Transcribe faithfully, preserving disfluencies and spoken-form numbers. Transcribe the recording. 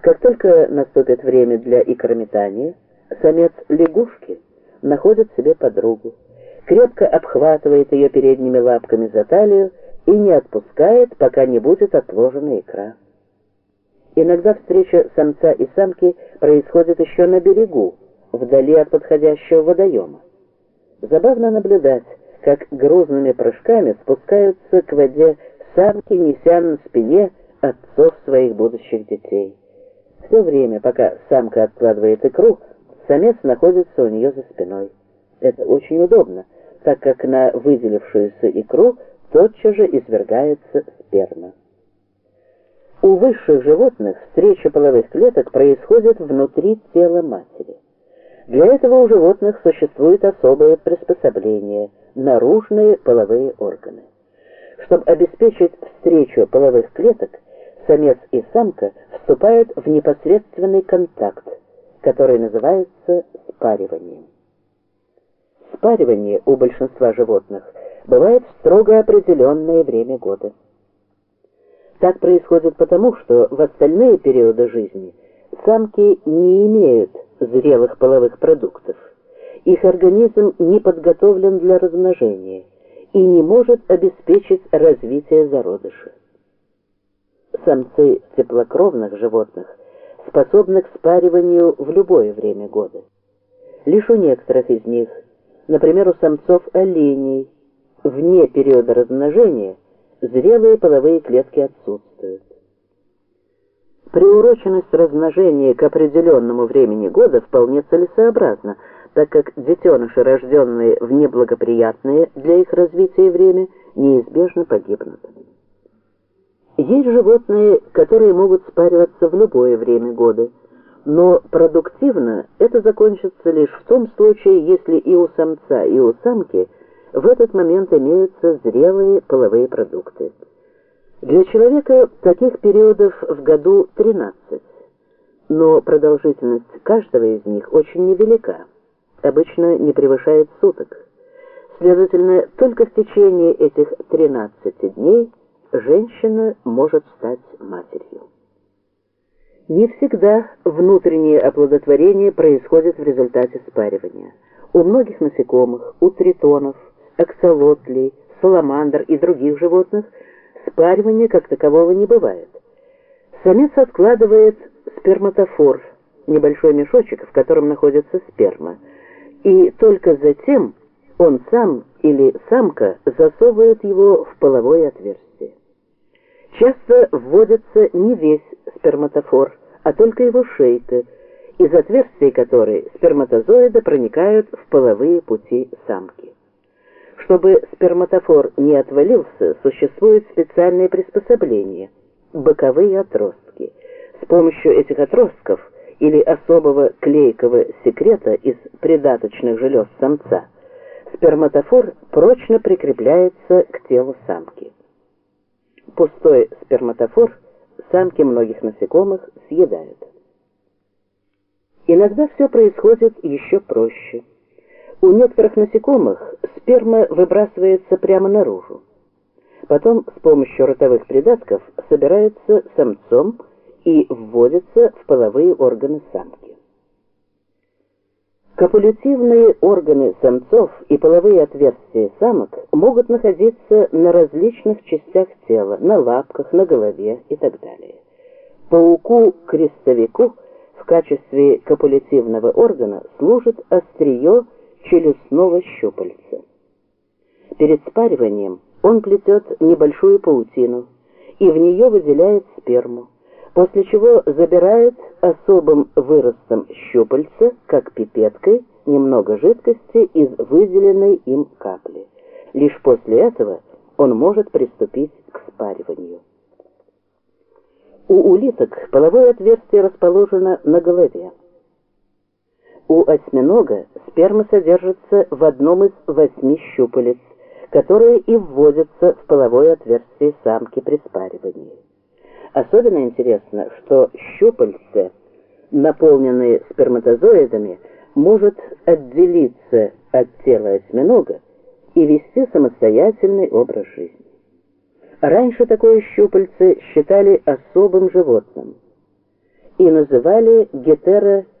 Как только наступит время для икрометания, самец лягушки находит себе подругу, крепко обхватывает ее передними лапками за талию и не отпускает, пока не будет отложена икра. Иногда встреча самца и самки происходит еще на берегу, вдали от подходящего водоема. Забавно наблюдать, как грузными прыжками спускаются к воде самки, неся на спине отцов своих будущих детей. Все время, пока самка откладывает икру, самец находится у нее за спиной. Это очень удобно, так как на выделившуюся икру тотчас же извергается сперма. У высших животных встреча половых клеток происходит внутри тела матери. Для этого у животных существует особое приспособление – наружные половые органы. Чтобы обеспечить встречу половых клеток, самец и самка вступают в непосредственный контакт, который называется спариванием. Спаривание у большинства животных бывает в строго определенное время года. Так происходит потому, что в остальные периоды жизни самки не имеют зрелых половых продуктов. Их организм не подготовлен для размножения и не может обеспечить развитие зародыша. Самцы теплокровных животных способны к спариванию в любое время года. Лишь у некоторых из них, например, у самцов оленей, вне периода размножения зрелые половые клетки отсутствуют. Приуроченность размножения к определенному времени года вполне целесообразна, так как детеныши, рожденные в неблагоприятное для их развития время, неизбежно погибнут. Есть животные, которые могут спариваться в любое время года, но продуктивно это закончится лишь в том случае, если и у самца, и у самки в этот момент имеются зрелые половые продукты. Для человека таких периодов в году тринадцать, но продолжительность каждого из них очень невелика, обычно не превышает суток. Следовательно, только в течение этих тринадцати дней женщина может стать матерью. Не всегда внутреннее оплодотворение происходит в результате спаривания. У многих насекомых, у тритонов, аксолотлей, саламандр и других животных спаривания как такового не бывает. Самец откладывает сперматофор, небольшой мешочек, в котором находится сперма, и только затем он сам или самка засовывает его в половое отверстие. Часто вводится не весь сперматофор, а только его шейка, из отверстий которой сперматозоиды проникают в половые пути самки. Чтобы сперматофор не отвалился, существует специальное приспособление – боковые отростки. С помощью этих отростков или особого клейкого секрета из придаточных желез самца сперматофор прочно прикрепляется к телу самки. Пустой сперматофор самки многих насекомых съедают. Иногда все происходит еще проще. У некоторых насекомых сперма выбрасывается прямо наружу. Потом с помощью ротовых придатков собирается самцом и вводится в половые органы самки. Копулятивные органы самцов и половые отверстия самок могут находиться на различных частях тела, на лапках, на голове и так далее. Пауку-крестовику в качестве копулятивного органа служит острие челюстного щупальца. Перед спариванием он плетет небольшую паутину и в нее выделяет сперму, после чего забирает особым выростом щупальца, как пипеткой, немного жидкости из выделенной им капли. Лишь после этого он может приступить к спариванию. У улиток половое отверстие расположено на голове. У осьминога сперма содержится в одном из восьми щупалец, которые и вводятся в половое отверстие самки при спаривании. Особенно интересно, что щупальце, наполненные сперматозоидами, может отделиться от тела осьминога и вести самостоятельный образ жизни. Раньше такое щупальце считали особым животным. и называли гетеро